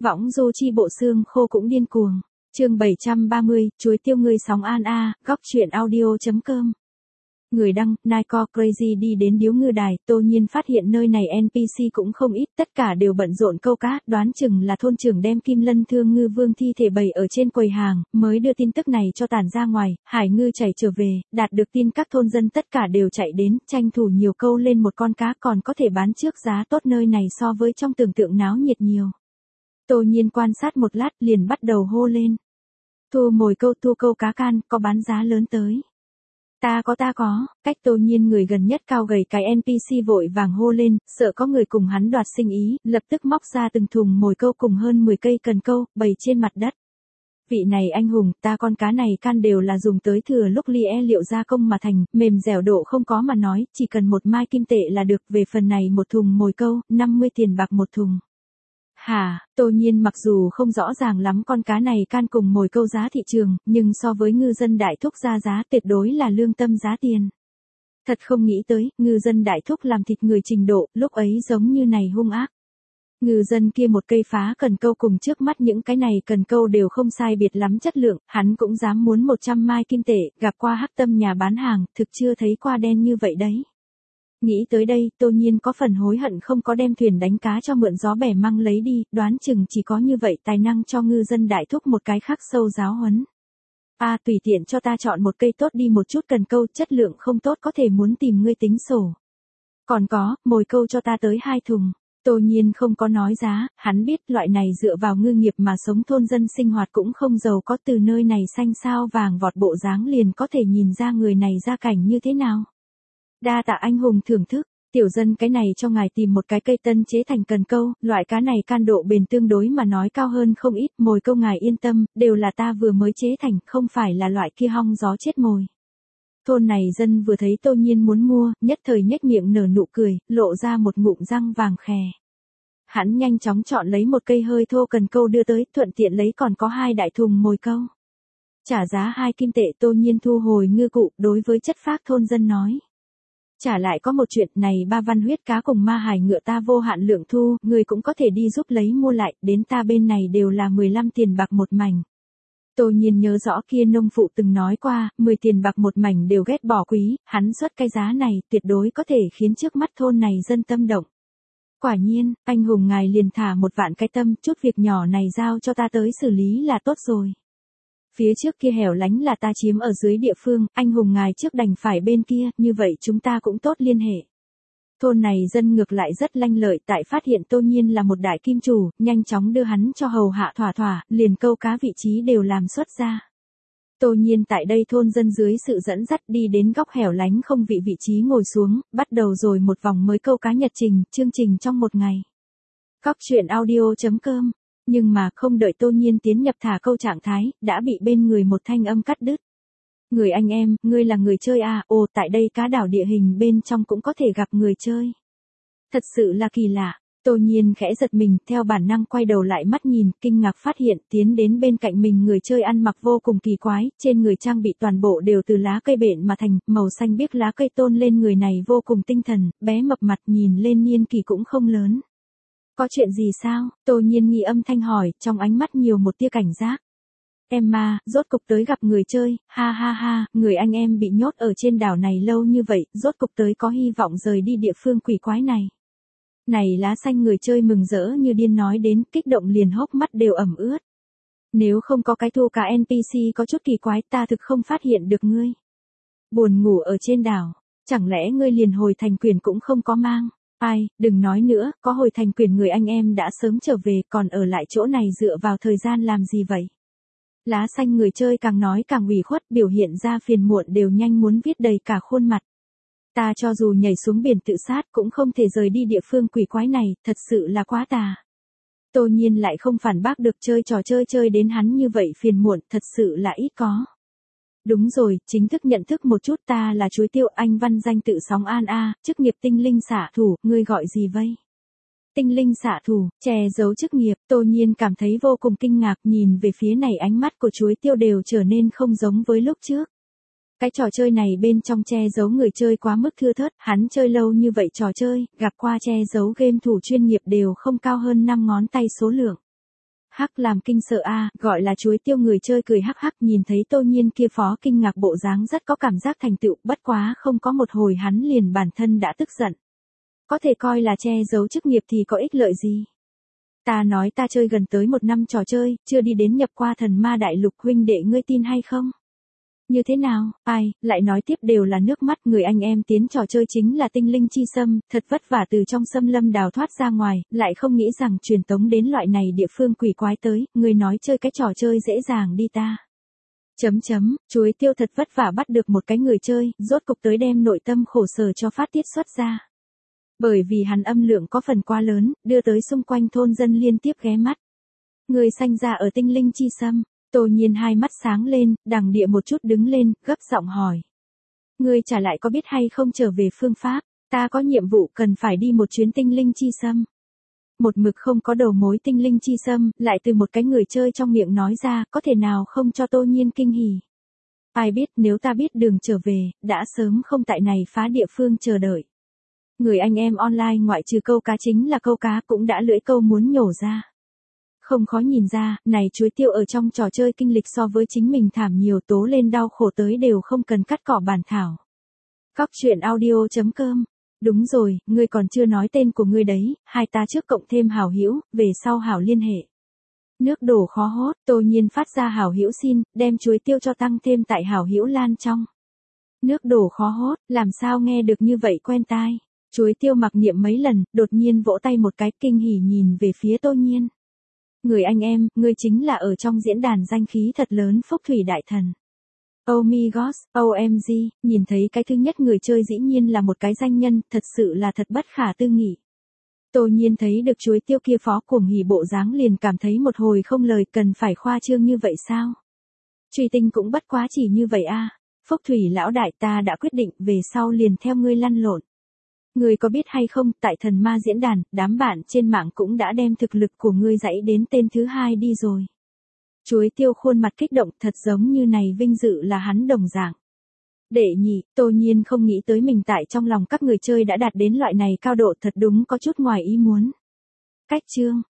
Võng du chi bộ xương khô cũng điên cuồng. Chương 730, chuối tiêu người sóng an a, góc truyện audio.com. Người đăng, Nico Crazy đi đến điếu ngư đài, Tô Nhiên phát hiện nơi này NPC cũng không ít, tất cả đều bận rộn câu cá, đoán chừng là thôn trưởng đem Kim Lân Thương Ngư Vương thi thể bày ở trên quầy hàng, mới đưa tin tức này cho tản ra ngoài, Hải Ngư chảy trở về, đạt được tin các thôn dân tất cả đều chạy đến, tranh thủ nhiều câu lên một con cá còn có thể bán trước giá tốt, nơi này so với trong tưởng tượng náo nhiệt nhiều. Tô Nhiên quan sát một lát liền bắt đầu hô lên. Thu mồi câu, thu câu cá can, có bán giá lớn tới. Ta có, cách Tô Nhiên người gần nhất cao gầy cái NPC vội vàng hô lên, sợ có người cùng hắn đoạt sinh ý, lập tức móc ra từng thùng mồi câu cùng hơn 10 cây cần câu, bày trên mặt đất. Vị này anh hùng, ta con cá này can đều là dùng tới thừa lúc lie liệu gia công mà thành, mềm dẻo độ không có mà nói, chỉ cần một mai kim tệ là được, về phần này một thùng mồi câu, 50 tiền bạc một thùng. Hả, Tô Nhiên mặc dù không rõ ràng lắm con cá này can cùng mồi câu giá thị trường, nhưng so với ngư dân đại thúc ra giá tuyệt đối là lương tâm giá tiền. Thật không nghĩ tới, ngư dân đại thúc làm thịt người trình độ, lúc ấy giống như này hung ác. Ngư dân kia một cây phá cần câu cùng trước mắt những cái này cần câu đều không sai biệt lắm chất lượng, hắn cũng dám muốn 100 mai kim tệ, gặp qua hắc tâm nhà bán hàng, thực chưa thấy qua đen như vậy đấy. Nghĩ tới đây, Tô Nhiên có phần hối hận không có đem thuyền đánh cá cho mượn gió bẻ măng lấy đi, đoán chừng chỉ có như vậy tài năng cho ngư dân đại thúc một cái khắc sâu giáo huấn. Tùy tiện cho ta chọn một cây tốt đi một chút cần câu, chất lượng không tốt có thể muốn tìm ngươi tính sổ. Còn có, mồi câu cho ta tới 2 thùng. Tô Nhiên không có nói giá, hắn biết loại này dựa vào ngư nghiệp mà sống thôn dân sinh hoạt cũng không giàu có, từ nơi này xanh sao vàng vọt bộ dáng liền có thể nhìn ra người này gia cảnh như thế nào. Đa tạ anh hùng thưởng thức, tiểu dân cái này cho ngài tìm một cái cây tân chế thành cần câu, loại cá này can độ bền tương đối mà nói cao hơn không ít, mồi câu ngài yên tâm, đều là ta vừa mới chế thành, không phải là loại kia hong gió chết mồi. Thôn này dân vừa thấy Tô Nhiên muốn mua, nhất thời nhếch miệng nở nụ cười, lộ ra một ngụm răng vàng khè. Hắn nhanh chóng chọn lấy một cây hơi thô cần câu đưa tới, thuận tiện lấy còn có 2 đại thùng mồi câu. Trả giá 2 kim tệ, Tô Nhiên thu hồi ngư cụ, đối với chất phác thôn dân nói. Trả lại có một chuyện này, 3 văn huyết cá cùng ma hải ngựa ta vô hạn lượng thu, người cũng có thể đi giúp lấy mua lại, đến ta bên này đều là 15 tiền bạc một mảnh. Tô Nhiên nhớ rõ kia nông phụ từng nói qua, 10 tiền bạc một mảnh đều ghét bỏ quý, hắn xuất cái giá này tuyệt đối có thể khiến trước mắt thôn này dân tâm động. Quả nhiên, anh hùng ngài liền thả một vạn cái tâm, chút việc nhỏ này giao cho ta tới xử lý là tốt rồi. Phía trước kia hẻo lánh là ta chiếm ở dưới địa phương, anh hùng ngài trước đành phải bên kia, như vậy chúng ta cũng tốt liên hệ. Thôn này dân ngược lại rất lanh lợi, tại phát hiện Tô Nhiên là một đại kim chủ, nhanh chóng đưa hắn cho hầu hạ thỏa thỏa, liền câu cá vị trí đều làm xuất ra. Tô Nhiên tại đây thôn dân dưới sự dẫn dắt đi đến góc hẻo lánh không vị trí ngồi xuống, bắt đầu rồi một vòng mới câu cá nhật trình, chương trình trong một ngày. Góc truyện audio.com. Nhưng mà không đợi Tô Nhiên tiến nhập thả câu trạng thái, đã bị bên người một thanh âm cắt đứt. Người anh em, ngươi là người chơi à, ồ tại đây cá đảo địa hình bên trong cũng có thể gặp người chơi. Thật sự là kỳ lạ, Tô Nhiên khẽ giật mình, theo bản năng quay đầu lại mắt nhìn, kinh ngạc phát hiện tiến đến bên cạnh mình người chơi ăn mặc vô cùng kỳ quái, trên người trang bị toàn bộ đều từ lá cây bện mà thành, màu xanh biếc lá cây tôn lên người này vô cùng tinh thần, bé mập mặt nhìn lên niên kỳ cũng không lớn. Có chuyện gì sao? Tô Nhiên nghi âm thanh hỏi, trong ánh mắt nhiều một tia cảnh giác. Emma, rốt cục tới gặp người chơi, ha ha ha, người anh em bị nhốt ở trên đảo này lâu như vậy, rốt cục tới có hy vọng rời đi địa phương quỷ quái này. Này lá xanh người chơi mừng rỡ như điên nói đến, kích động liền hốc mắt đều ẩm ướt. Nếu không có cái thu cá NPC có chút kỳ quái ta thực không phát hiện được ngươi. Buồn ngủ ở trên đảo, chẳng lẽ ngươi liền hồi thành quyền cũng không có mang. Ai, đừng nói nữa, có hồi thành quyền người anh em đã sớm trở về, còn ở lại chỗ này dựa vào thời gian làm gì vậy? Lá xanh người chơi càng nói càng ủy khuất, biểu hiện ra phiền muộn đều nhanh muốn viết đầy cả khuôn mặt. Ta cho dù nhảy xuống biển tự sát cũng không thể rời đi địa phương quỷ quái này, thật sự là quá tà. Tô Nhiên lại không phản bác được, chơi trò chơi đến hắn như vậy phiền muộn, thật sự là ít có. Đúng rồi, chính thức nhận thức một chút, ta là chuối tiêu, anh văn danh tự sóng an a, chức nghiệp tinh linh xạ thủ, ngươi gọi gì vậy? Tinh linh xạ thủ, che giấu chức nghiệp, Tô Nhiên cảm thấy vô cùng kinh ngạc, nhìn về phía này ánh mắt của chuối tiêu đều trở nên không giống với lúc trước. Cái trò chơi này bên trong che giấu người chơi quá mức thưa thớt, hắn chơi lâu như vậy trò chơi, gặp qua che giấu game thủ chuyên nghiệp đều không cao hơn 5 ngón tay số lượng. hắc làm kinh sợ a, gọi là chuối tiêu người chơi cười hắc hắc nhìn thấy Tô Nhiên kia phó kinh ngạc bộ dáng rất có cảm giác thành tựu, bất quá không có một hồi hắn liền bản thân đã tức giận. Có thể coi là che giấu chức nghiệp thì có ích lợi gì. Ta nói ta chơi gần tới 1 năm trò chơi, chưa đi đến nhập qua thần ma đại lục, huynh đệ ngươi tin hay không? Như thế nào, ai, lại nói tiếp đều là nước mắt, người anh em tiến trò chơi chính là tinh linh chi sâm, thật vất vả từ trong xâm lâm đào thoát ra ngoài, lại không nghĩ rằng truyền tống đến loại này địa phương quỷ quái tới, người nói chơi cái trò chơi dễ dàng đi ta. Chuối tiêu thật vất vả bắt được một cái người chơi, rốt cục tới đem nội tâm khổ sở cho phát tiết xuất ra. Bởi vì hắn âm lượng có phần quá lớn, đưa tới xung quanh thôn dân liên tiếp ghé mắt. Người sanh ra ở tinh linh chi sâm. Tô Nhiên hai mắt sáng lên, đằng địa một chút đứng lên, gấp giọng hỏi. Ngươi trả lại có biết hay không trở về phương pháp, ta có nhiệm vụ cần phải đi một chuyến tinh linh chi sâm. Một mực không có đầu mối tinh linh chi sâm, lại từ một cái người chơi trong miệng nói ra, có thể nào không cho Tô Nhiên kinh hỉ. Ai biết nếu ta biết đường trở về, đã sớm không tại này phá địa phương chờ đợi. Người anh em online ngoại trừ câu cá chính là câu cá cũng đã lưỡi câu muốn nhổ ra. Không khó nhìn ra, này chuối tiêu ở trong trò chơi kinh lịch so với chính mình thảm nhiều, tố lên đau khổ tới đều không cần cắt cỏ bản thảo. Góc truyện audio.com. Đúng rồi, ngươi còn chưa nói tên của ngươi đấy, hai ta trước cộng thêm hảo hữu, về sau hảo liên hệ. Nước đổ khó hốt, Tô Nhiên phát ra hảo hữu xin, đem chuối tiêu cho tăng thêm tại hảo hữu lan trong. Nước đổ khó hốt, làm sao nghe được như vậy quen tai. Chuối tiêu mặc niệm mấy lần, đột nhiên vỗ tay một cái kinh hỉ nhìn về phía Tô Nhiên. Người anh em, ngươi chính là ở trong diễn đàn danh khí thật lớn Phúc Thủy Đại Thần. Oh my gosh, OMG, nhìn thấy cái thứ nhất người chơi dĩ nhiên là một cái danh nhân, thật sự là thật bất khả tư nghị. Tô Nhiên thấy được chuối tiêu kia phó cuồng hỉ bộ dáng liền cảm thấy một hồi không lời, cần phải khoa trương như vậy sao? Truy tinh cũng bất quá chỉ như vậy a. Phúc Thủy lão đại, ta đã quyết định về sau liền theo ngươi lăn lộn. Ngươi có biết hay không, tại thần ma diễn đàn, đám bạn trên mạng cũng đã đem thực lực của ngươi dãy đến tên thứ 2 đi rồi. Chuối tiêu khuôn mặt kích động, thật giống như này vinh dự là hắn đồng dạng. Đệ nhị, Tô Nhiên không nghĩ tới mình tại trong lòng các người chơi đã đạt đến loại này cao độ, thật đúng có chút ngoài ý muốn. Cách chương,